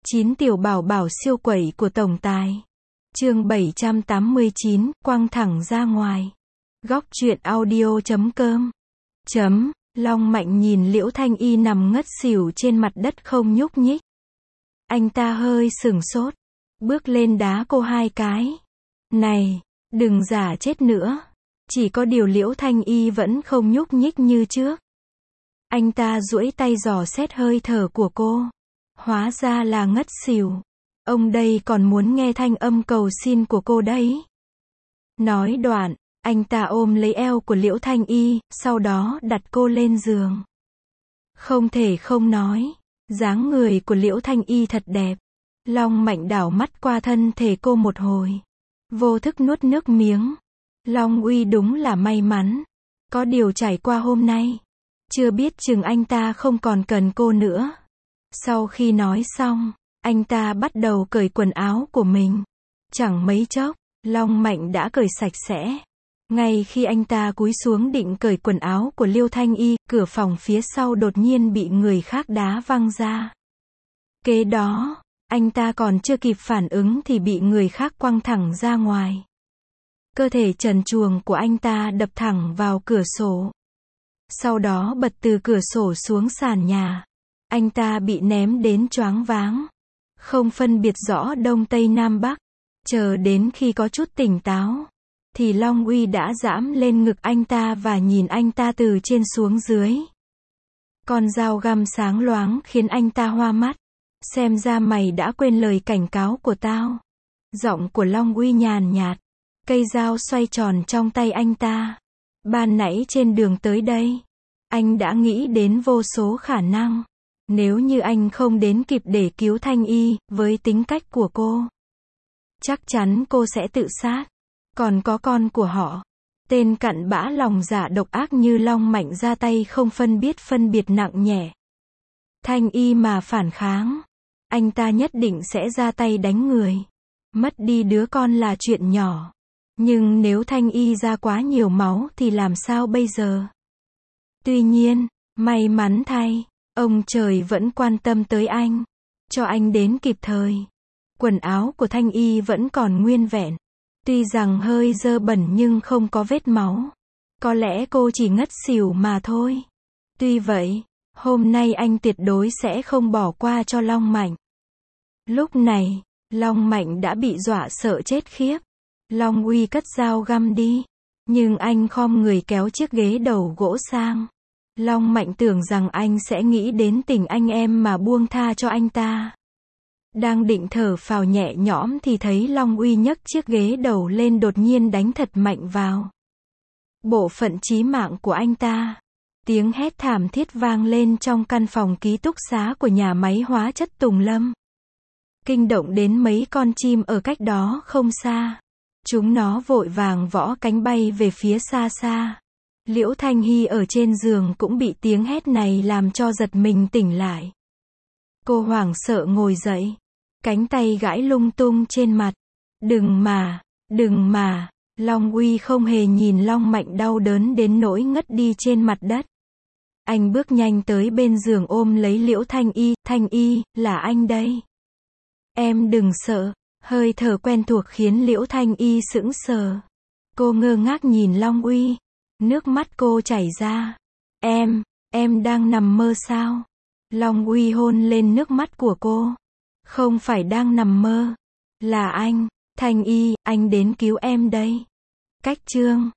9 tiểu bảo bảo siêu quẩy của tổng tài. Chương 789, quăng thẳng ra ngoài. Góc truyện audio.com. Long Mạnh nhìn Liễu Thanh Y nằm ngất xỉu trên mặt đất không nhúc nhích. Anh ta hơi sửng sốt, bước lên đá cô 2 cái. Này, đừng giả chết nữa. Chỉ có điều Liễu Thanh Y vẫn không nhúc nhích như trước. Anh ta duỗi tay dò xét hơi thở của cô. Hóa ra là ngất xỉu. Ông đây còn muốn nghe thanh âm cầu xin của cô đấy. Nói đoạn, anh ta ôm lấy eo của Liễu Thanh Y, sau đó đặt cô lên giường. Không thể không nói, dáng người của Liễu Thanh Y thật đẹp. Long Mạnh đảo mắt qua thân thể cô một hồi. Vô thức nuốt nước miếng. Long Uy đúng là may mắn. Có điều trải qua hôm nay, chưa biết chừng anh ta không còn cần cô nữa. Sau khi nói xong, anh ta bắt đầu cởi quần áo của mình. Chẳng mấy chốc, Long Mạnh đã cởi sạch sẽ. Ngay khi anh ta cúi xuống định cởi quần áo của Liễu Thanh Y, cửa phòng phía sau đột nhiên bị người khác đá văng ra. Kế đó, anh ta còn chưa kịp phản ứng thì bị người khác quăng thẳng ra ngoài. Cơ thể trần truồng của anh ta đập thẳng vào cửa sổ. Sau đó bật từ cửa sổ xuống sàn nhà. Anh ta bị ném đến choáng váng. Không phân biệt rõ đông tây nam bắc. Chờ đến khi có chút tỉnh táo, thì Long Uy đã giãm lên ngực anh ta và nhìn anh ta từ trên xuống dưới. Con dao găm sáng loáng khiến anh ta hoa mắt. Xem ra mày đã quên lời cảnh cáo của tao. Giọng của Long Uy nhàn nhạt. Cây dao xoay tròn trong tay anh ta. Ban nãy trên đường tới đây, anh đã nghĩ đến vô số khả năng. Nếu như anh không đến kịp để cứu Thanh Y, với tính cách của cô, chắc chắn cô sẽ tự sát. Còn có con của họ. Tên cặn bã lòng dạ độc ác như Long Mạnh ra tay không phân biệt nặng nhẹ. Thanh Y mà phản kháng, anh ta nhất định sẽ ra tay đánh người. Mất đi đứa con là chuyện nhỏ. Nhưng nếu Thanh Y ra quá nhiều máu thì làm sao bây giờ? Tuy nhiên, may mắn thay, ông trời vẫn quan tâm tới anh. Cho anh đến kịp thời. Quần áo của Thanh Y vẫn còn nguyên vẹn. Tuy rằng hơi dơ bẩn nhưng không có vết máu. Có lẽ cô chỉ ngất xỉu mà thôi. Tuy vậy, hôm nay anh tuyệt đối sẽ không bỏ qua cho Long Mạnh. Lúc này, Long Mạnh đã bị dọa sợ chết khiếp. Long Uy cất dao găm đi. Nhưng anh khom người kéo chiếc ghế đầu gỗ sang. Long Mạnh tưởng rằng anh sẽ nghĩ đến tình anh em mà buông tha cho anh ta. Đang định thở phào nhẹ nhõm thì thấy Long Uy nhấc chiếc ghế đầu lên đột nhiên đánh thật mạnh vào bộ phận chí mạng của anh ta. Tiếng hét thảm thiết vang lên trong căn phòng ký túc xá của nhà máy hóa chất Tùng Lâm. Kinh động đến mấy con chim ở cách đó không xa. Chúng nó vội vàng võ cánh bay về phía xa xa. Liễu Thanh Hy ở trên giường cũng bị tiếng hét này làm cho giật mình tỉnh lại. Cô hoảng sợ ngồi dậy. Cánh tay gãi lung tung trên mặt. Đừng mà. Long Uy không hề nhìn Long Mạnh đau đớn đến nỗi ngất đi trên mặt đất. Anh bước nhanh tới bên giường ôm lấy Liễu Thanh Y. Thanh Y, là anh đây. Em đừng sợ. Hơi thở quen thuộc khiến Liễu Thanh Y sững sờ. Cô ngơ ngác nhìn Long Uy. Nước mắt cô chảy ra. Em đang nằm mơ sao? Long Uy hôn lên nước mắt của cô. Không phải đang nằm mơ. Là anh. Thanh Y, anh đến cứu em đây. Cách chương